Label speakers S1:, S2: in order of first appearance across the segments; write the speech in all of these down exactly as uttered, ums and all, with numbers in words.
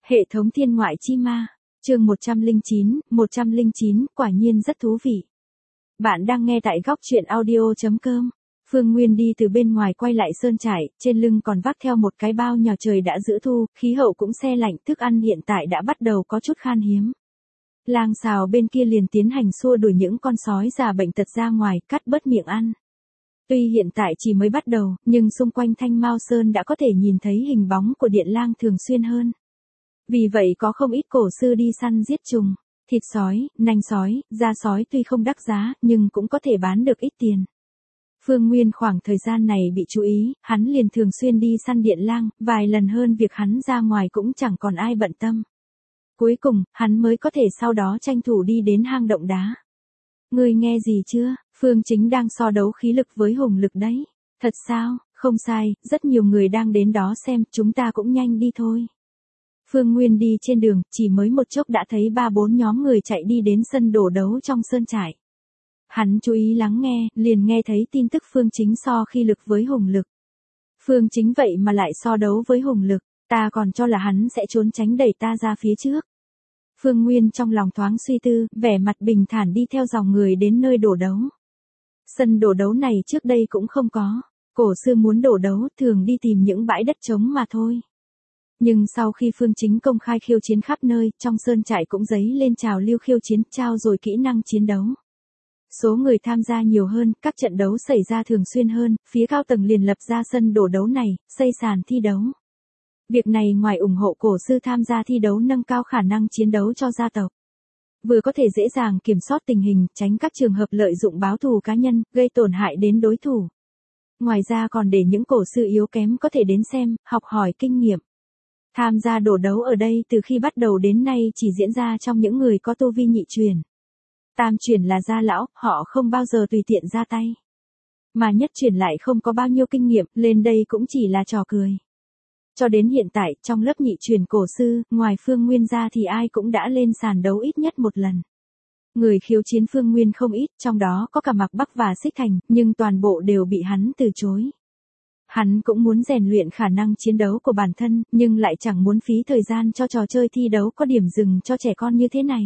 S1: Hệ thống thiên ngoại chi ma, chương một trăm lẻ chín, một trăm lẻ chín, quả nhiên rất thú vị. Bạn đang nghe tại góc truyện audio chấm com. Phương Nguyên đi từ bên ngoài quay lại sơn trại, trên lưng còn vác theo một cái bao nhỏ. Trời đã giữa thu, khí hậu cũng se lạnh, thức ăn hiện tại đã bắt đầu có chút khan hiếm. Lang Sào bên kia liền tiến hành xua đuổi những con sói già bệnh tật ra ngoài, cắt bớt miệng ăn. Tuy hiện tại chỉ mới bắt đầu, nhưng xung quanh Thanh Mao Sơn đã có thể nhìn thấy hình bóng của Điện Lang thường xuyên hơn. Vì vậy có không ít cổ sư đi săn giết trùng, thịt sói, nanh sói, da sói tuy không đắt giá, nhưng cũng có thể bán được ít tiền. Phương Nguyên khoảng thời gian này bị chú ý, hắn liền thường xuyên đi săn Điện Lang, vài lần hơn việc hắn ra ngoài cũng chẳng còn ai bận tâm. Cuối cùng, hắn mới có thể sau đó tranh thủ đi đến hang động đá. Ngươi nghe gì chưa, Phương Chính đang so đấu khí lực với hùng lực đấy. Thật sao, không sai, rất nhiều người đang đến đó xem, chúng ta cũng nhanh đi thôi. Phương Nguyên đi trên đường, chỉ mới một chốc đã thấy ba bốn nhóm người chạy đi đến sân đổ đấu trong sơn trại. Hắn chú ý lắng nghe, liền nghe thấy tin tức Phương Chính so khí lực với hùng lực. Phương Chính vậy mà lại so đấu với hùng lực, ta còn cho là hắn sẽ trốn tránh đẩy ta ra phía trước. Phương Nguyên trong lòng thoáng suy tư, vẻ mặt bình thản đi theo dòng người đến nơi đổ đấu. Sân đổ đấu này trước đây cũng không có, cổ sư muốn đổ đấu thường đi tìm những bãi đất trống mà thôi. Nhưng sau khi Phương Chính công khai khiêu chiến khắp nơi, trong sơn trại cũng dấy lên trào lưu khiêu chiến, trao dồi kỹ năng chiến đấu. Số người tham gia nhiều hơn, các trận đấu xảy ra thường xuyên hơn, phía cao tầng liền lập ra sân đổ đấu này, xây sàn thi đấu. Việc này ngoài ủng hộ cổ sư tham gia thi đấu nâng cao khả năng chiến đấu cho gia tộc, vừa có thể dễ dàng kiểm soát tình hình, tránh các trường hợp lợi dụng báo thù cá nhân, gây tổn hại đến đối thủ. Ngoài ra còn để những cổ sư yếu kém có thể đến xem, học hỏi kinh nghiệm. Tham gia đổ đấu ở đây từ khi bắt đầu đến nay chỉ diễn ra trong những người có tu vi nhị truyền. Tam truyền là gia lão, họ không bao giờ tùy tiện ra tay. Mà nhất truyền lại không có bao nhiêu kinh nghiệm, lên đây cũng chỉ là trò cười. Cho đến hiện tại, trong lớp nhị truyền cổ sư, ngoài Phương Nguyên ra thì ai cũng đã lên sàn đấu ít nhất một lần. Người khiêu chiến Phương Nguyên không ít, trong đó có cả Mạc Bắc và Xích Thành, nhưng toàn bộ đều bị hắn từ chối. Hắn cũng muốn rèn luyện khả năng chiến đấu của bản thân, nhưng lại chẳng muốn phí thời gian cho trò chơi thi đấu có điểm dừng cho trẻ con như thế này.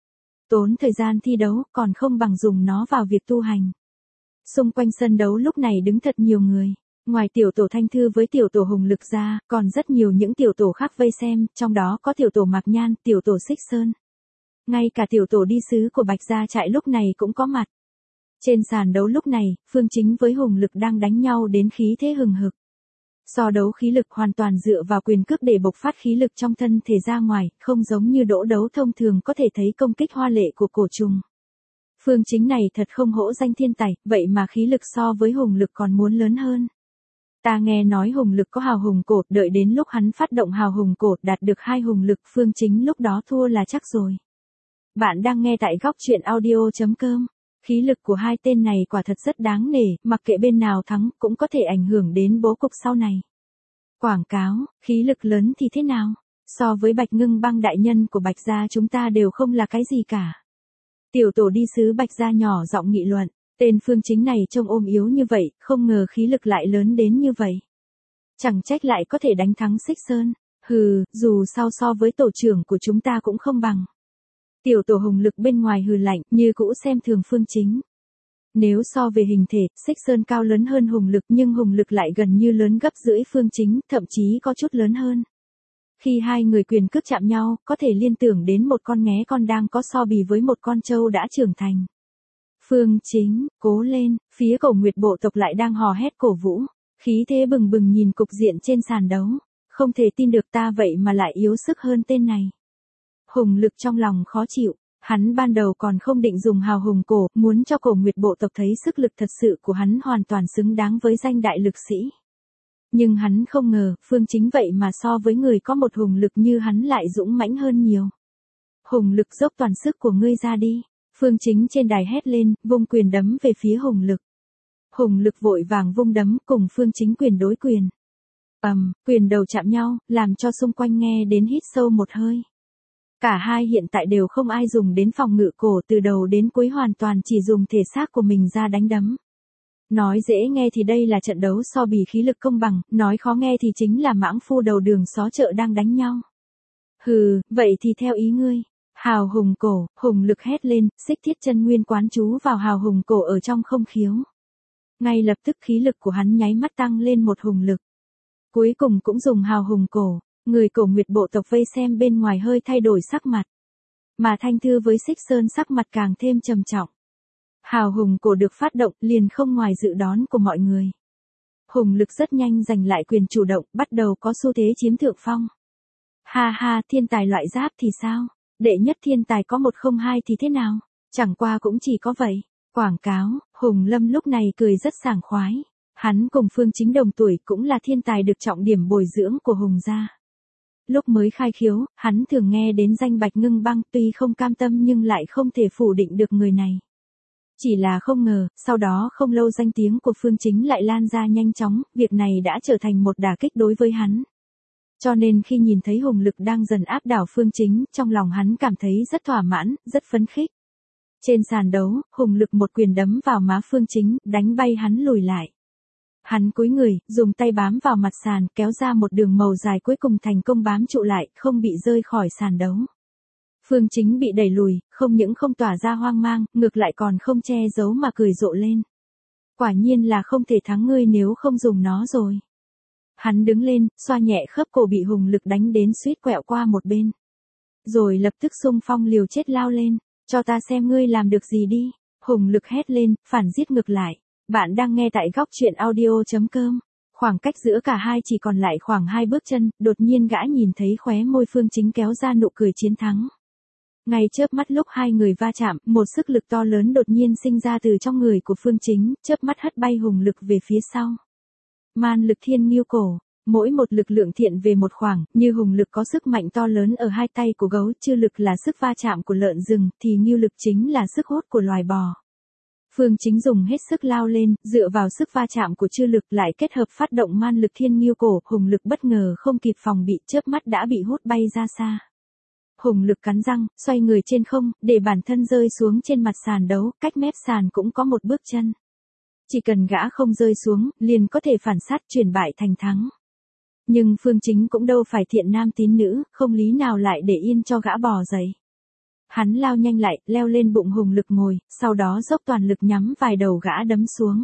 S1: Tốn thời gian thi đấu, còn không bằng dùng nó vào việc tu hành. Xung quanh sân đấu lúc này đứng thật nhiều người. Ngoài tiểu tổ Thanh Thư với tiểu tổ Hùng Lực ra, còn rất nhiều những tiểu tổ khác vây xem, trong đó có tiểu tổ Mạc Nhan, tiểu tổ Xích Sơn. Ngay cả tiểu tổ đi sứ của Bạch Gia Trại lúc này cũng có mặt. Trên sàn đấu lúc này, Phương Chính với Hùng Lực đang đánh nhau đến khí thế hừng hực. So đấu khí lực hoàn toàn dựa vào quyền cước để bộc phát khí lực trong thân thể ra ngoài, không giống như đỗ đấu thông thường có thể thấy công kích hoa lệ của cổ trùng. Phương Chính này thật không hổ danh thiên tài, vậy mà khí lực so với Hùng Lực còn muốn lớn hơn. Ta nghe nói Hùng Lực có hào hùng cột, đợi đến lúc hắn phát động hào hùng cột đạt được hai hùng lực, Phương Chính lúc đó thua là chắc rồi. Bạn đang nghe tại góc truyện audio chấm com. Khí lực của hai tên này quả thật rất đáng nể, mặc kệ bên nào thắng cũng có thể ảnh hưởng đến bố cục sau này. Quảng cáo, khí lực lớn thì thế nào? So với Bạch Ngưng Băng đại nhân của Bạch Gia chúng ta đều không là cái gì cả. Tiểu tổ đi sứ Bạch Gia nhỏ giọng nghị luận, tên Phương Chính này trông ôm yếu như vậy, không ngờ khí lực lại lớn đến như vậy. Chẳng trách lại có thể đánh thắng Xích Sơn, hừ, dù sao so với tổ trưởng của chúng ta cũng không bằng. Tiểu tổ Hùng Lực bên ngoài hừ lạnh, như cũ xem thường Phương Chính. Nếu so về hình thể, Xích Sơn cao lớn hơn Hùng Lực nhưng Hùng Lực lại gần như lớn gấp rưỡi Phương Chính, thậm chí có chút lớn hơn. Khi hai người quyền cước chạm nhau, có thể liên tưởng đến một con nghé con đang có so bì với một con trâu đã trưởng thành. Phương Chính, cố lên, phía Cổ Nguyệt bộ tộc lại đang hò hét cổ vũ, khí thế bừng bừng nhìn cục diện trên sàn đấu, không thể tin được ta vậy mà lại yếu sức hơn tên này. Hùng Lực trong lòng khó chịu, hắn ban đầu còn không định dùng hào hùng cổ, muốn cho Cổ Nguyệt bộ tộc thấy sức lực thật sự của hắn hoàn toàn xứng đáng với danh đại lực sĩ. Nhưng hắn không ngờ, Phương Chính vậy mà so với người có một hùng lực như hắn lại dũng mãnh hơn nhiều. Hùng Lực dốc toàn sức của ngươi ra đi. Phương Chính trên đài hét lên, vung quyền đấm về phía Hùng Lực. Hùng Lực vội vàng vung đấm cùng Phương Chính quyền đối quyền. Ầm, um, quyền đầu chạm nhau, làm cho xung quanh nghe đến hít sâu một hơi. Cả hai hiện tại đều không ai dùng đến phòng ngự cổ, từ đầu đến cuối hoàn toàn chỉ dùng thể xác của mình ra đánh đấm. Nói dễ nghe thì đây là trận đấu so bì khí lực công bằng, nói khó nghe thì chính là mãng phu đầu đường xó chợ đang đánh nhau. Hừ, vậy thì theo ý ngươi. Hào hùng cổ, hùng lực hét lên, xích thiết chân nguyên quán chú vào hào hùng cổ ở trong không khiếu. Ngay lập tức khí lực của hắn nháy mắt tăng lên một hùng lực. Cuối cùng cũng dùng hào hùng cổ, người Cổ Nguyệt bộ tộc vây xem bên ngoài hơi thay đổi sắc mặt. Mà Thanh Thư với Xích Sơn sắc mặt càng thêm trầm trọng. Hào hùng cổ được phát động liền không ngoài dự đoán của mọi người. Hùng lực rất nhanh giành lại quyền chủ động, bắt đầu có xu thế chiếm thượng phong. Ha ha, thiên tài loại giáp thì sao? Đệ nhất thiên tài có một không hai thì thế nào? Chẳng qua cũng chỉ có vậy. Quảng cáo, Hùng Lâm lúc này cười rất sảng khoái. Hắn cùng Phương Chính đồng tuổi cũng là thiên tài được trọng điểm bồi dưỡng của Hùng gia. Lúc mới khai khiếu, hắn thường nghe đến danh Bạch Ngưng Băng, tuy không cam tâm nhưng lại không thể phủ định được người này. Chỉ là không ngờ, sau đó không lâu danh tiếng của Phương Chính lại lan ra nhanh chóng, việc này đã trở thành một đả kích đối với hắn. Cho nên khi nhìn thấy Hùng lực đang dần áp đảo Phương Chính, trong lòng hắn cảm thấy rất thỏa mãn, rất phấn khích. Trên sàn đấu, Hùng lực một quyền đấm vào má Phương Chính, đánh bay hắn lùi lại. Hắn cúi người, dùng tay bám vào mặt sàn, kéo ra một đường màu dài cuối cùng thành công bám trụ lại, không bị rơi khỏi sàn đấu. Phương Chính bị đẩy lùi, không những không tỏa ra hoang mang, ngược lại còn không che giấu mà cười rộ lên. Quả nhiên là không thể thắng ngươi nếu không dùng nó rồi. Hắn đứng lên, xoa nhẹ khớp cổ bị Hùng lực đánh đến suýt quẹo qua một bên. Rồi lập tức xung phong liều chết lao lên, cho ta xem ngươi làm được gì đi. Hùng lực hét lên, phản giết ngược lại. Bạn đang nghe tại góc truyện audio chấm com. Khoảng cách giữa cả hai chỉ còn lại khoảng hai bước chân, đột nhiên gã nhìn thấy khóe môi Phương Chính kéo ra nụ cười chiến thắng. Ngay chớp mắt lúc hai người va chạm, một sức lực to lớn đột nhiên sinh ra từ trong người của Phương Chính, chớp mắt hất bay Hùng lực về phía sau. Man lực thiên nghiêu cổ, mỗi một lực lượng thiện về một khoảng, như Hùng lực có sức mạnh to lớn ở hai tay của gấu, chư lực là sức va chạm của lợn rừng, thì nghiêu lực chính là sức hút của loài bò. Phương Chính dùng hết sức lao lên, dựa vào sức va chạm của chư lực lại kết hợp phát động man lực thiên nghiêu cổ, Hùng lực bất ngờ không kịp phòng bị, chớp mắt đã bị hút bay ra xa. Hùng lực cắn răng, xoay người trên không, để bản thân rơi xuống trên mặt sàn đấu, cách mép sàn cũng có một bước chân. Chỉ cần gã không rơi xuống, liền có thể phản sát chuyển bại thành thắng. Nhưng Phương Chính cũng đâu phải thiện nam tín nữ, không lý nào lại để yên cho gã bò dậy. Hắn lao nhanh lại, leo lên bụng Hùng lực ngồi, sau đó dốc toàn lực nhắm vài đầu gã đấm xuống.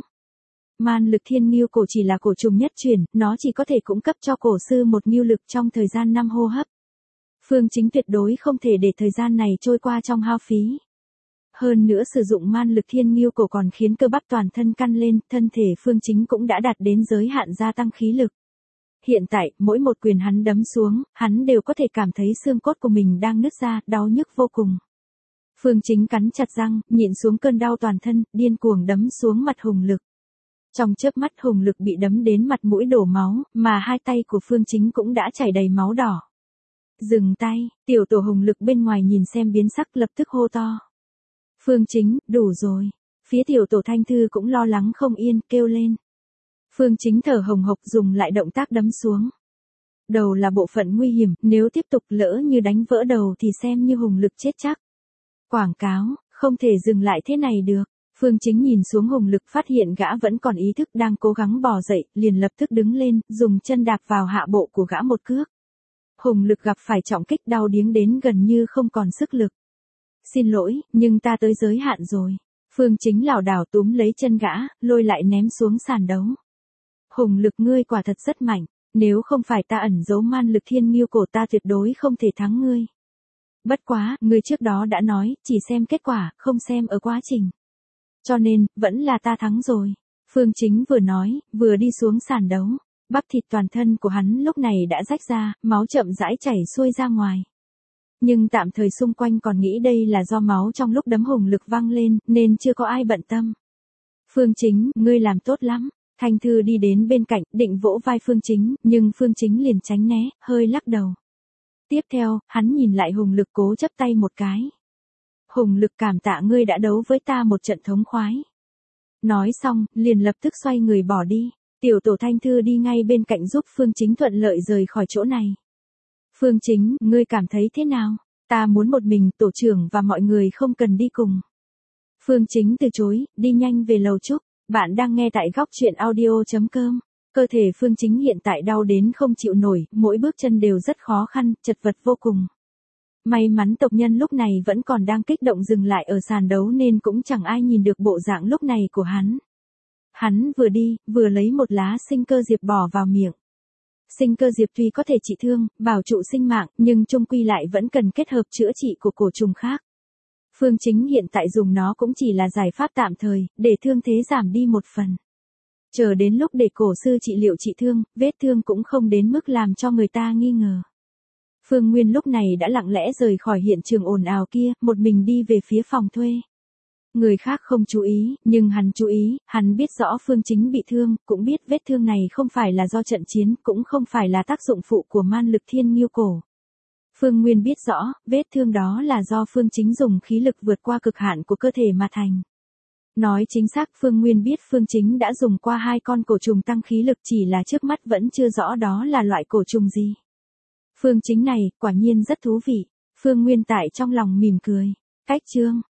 S1: Man lực thiên nghiêu cổ chỉ là cổ trùng nhất truyền, nó chỉ có thể cung cấp cho cổ sư một nghiêu lực trong thời gian năm hô hấp. Phương Chính tuyệt đối không thể để thời gian này trôi qua trong hao phí. Hơn nữa sử dụng man lực thiên nghiêu cổ còn khiến cơ bắp toàn thân căng lên, thân thể Phương Chính cũng đã đạt đến giới hạn gia tăng khí lực. Hiện tại, mỗi một quyền hắn đấm xuống, hắn đều có thể cảm thấy xương cốt của mình đang nứt ra, đau nhức vô cùng. Phương Chính cắn chặt răng, nhịn xuống cơn đau toàn thân, điên cuồng đấm xuống mặt Hùng lực. Trong chớp mắt Hùng lực bị đấm đến mặt mũi đổ máu, mà hai tay của Phương Chính cũng đã chảy đầy máu đỏ. Dừng tay, tiểu tổ Hùng lực bên ngoài nhìn xem biến sắc lập tức hô to. Phương Chính, đủ rồi. Phía tiểu tổ Thanh Thư cũng lo lắng không yên, kêu lên. Phương Chính thở hồng hộc dùng lại động tác đấm xuống. Đầu là bộ phận nguy hiểm, nếu tiếp tục lỡ như đánh vỡ đầu thì xem như Hùng lực chết chắc. Quảng cáo, không thể dừng lại thế này được. Phương Chính nhìn xuống Hùng lực phát hiện gã vẫn còn ý thức đang cố gắng bò dậy, liền lập tức đứng lên, dùng chân đạp vào hạ bộ của gã một cước. Hùng lực gặp phải trọng kích đau điếng đến gần như không còn sức lực. Xin lỗi, nhưng ta tới giới hạn rồi. Phương Chính lảo đảo túm lấy chân gã, lôi lại ném xuống sàn đấu. Hùng lực ngươi quả thật rất mạnh, nếu không phải ta ẩn giấu man lực thiên nghiêu cổ ta tuyệt đối không thể thắng ngươi. Bất quá, ngươi trước đó đã nói, chỉ xem kết quả, không xem ở quá trình. Cho nên, vẫn là ta thắng rồi. Phương Chính vừa nói, vừa đi xuống sàn đấu. Bắp thịt toàn thân của hắn lúc này đã rách ra, máu chậm rãi chảy xuôi ra ngoài. Nhưng tạm thời xung quanh còn nghĩ đây là do máu trong lúc đấm Hùng lực văng lên, nên chưa có ai bận tâm. Phương Chính, ngươi làm tốt lắm. Thanh Thư đi đến bên cạnh, định vỗ vai Phương Chính, nhưng Phương Chính liền tránh né, hơi lắc đầu. Tiếp theo, hắn nhìn lại Hùng lực cố chấp tay một cái. Hùng lực cảm tạ ngươi đã đấu với ta một trận thống khoái. Nói xong, liền lập tức xoay người bỏ đi. Tiểu tổ Thanh Thư đi ngay bên cạnh giúp Phương Chính thuận lợi rời khỏi chỗ này. Phương Chính, ngươi cảm thấy thế nào? Ta muốn một mình, tổ trưởng và mọi người không cần đi cùng. Phương Chính từ chối, đi nhanh về lầu chúc. Bạn đang nghe tại góc truyện audio chấm com. Cơ thể Phương Chính hiện tại đau đến không chịu nổi, mỗi bước chân đều rất khó khăn, chật vật vô cùng. May mắn tộc nhân lúc này vẫn còn đang kích động dừng lại ở sàn đấu nên cũng chẳng ai nhìn được bộ dạng lúc này của hắn. Hắn vừa đi, vừa lấy một lá sinh cơ diệp bỏ vào miệng. Sinh cơ diệp tuy có thể trị thương, bảo trụ sinh mạng, nhưng chung quy lại vẫn cần kết hợp chữa trị của cổ trùng khác. Phương Chính hiện tại dùng nó cũng chỉ là giải pháp tạm thời, để thương thế giảm đi một phần. Chờ đến lúc để cổ sư trị liệu trị thương, vết thương cũng không đến mức làm cho người ta nghi ngờ. Phương Nguyên lúc này đã lặng lẽ rời khỏi hiện trường ồn ào kia, một mình đi về phía phòng thuê. Người khác không chú ý, nhưng hắn chú ý, hắn biết rõ Phương Chính bị thương, cũng biết vết thương này không phải là do trận chiến, cũng không phải là tác dụng phụ của man lực thiên nghiêu cổ. Phương Nguyên biết rõ, vết thương đó là do Phương Chính dùng khí lực vượt qua cực hạn của cơ thể mà thành. Nói chính xác, Phương Nguyên biết Phương Chính đã dùng qua hai con cổ trùng tăng khí lực, chỉ là trước mắt vẫn chưa rõ đó là loại cổ trùng gì. Phương Chính này, quả nhiên rất thú vị. Phương Nguyên tại trong lòng mỉm cười. Cách chương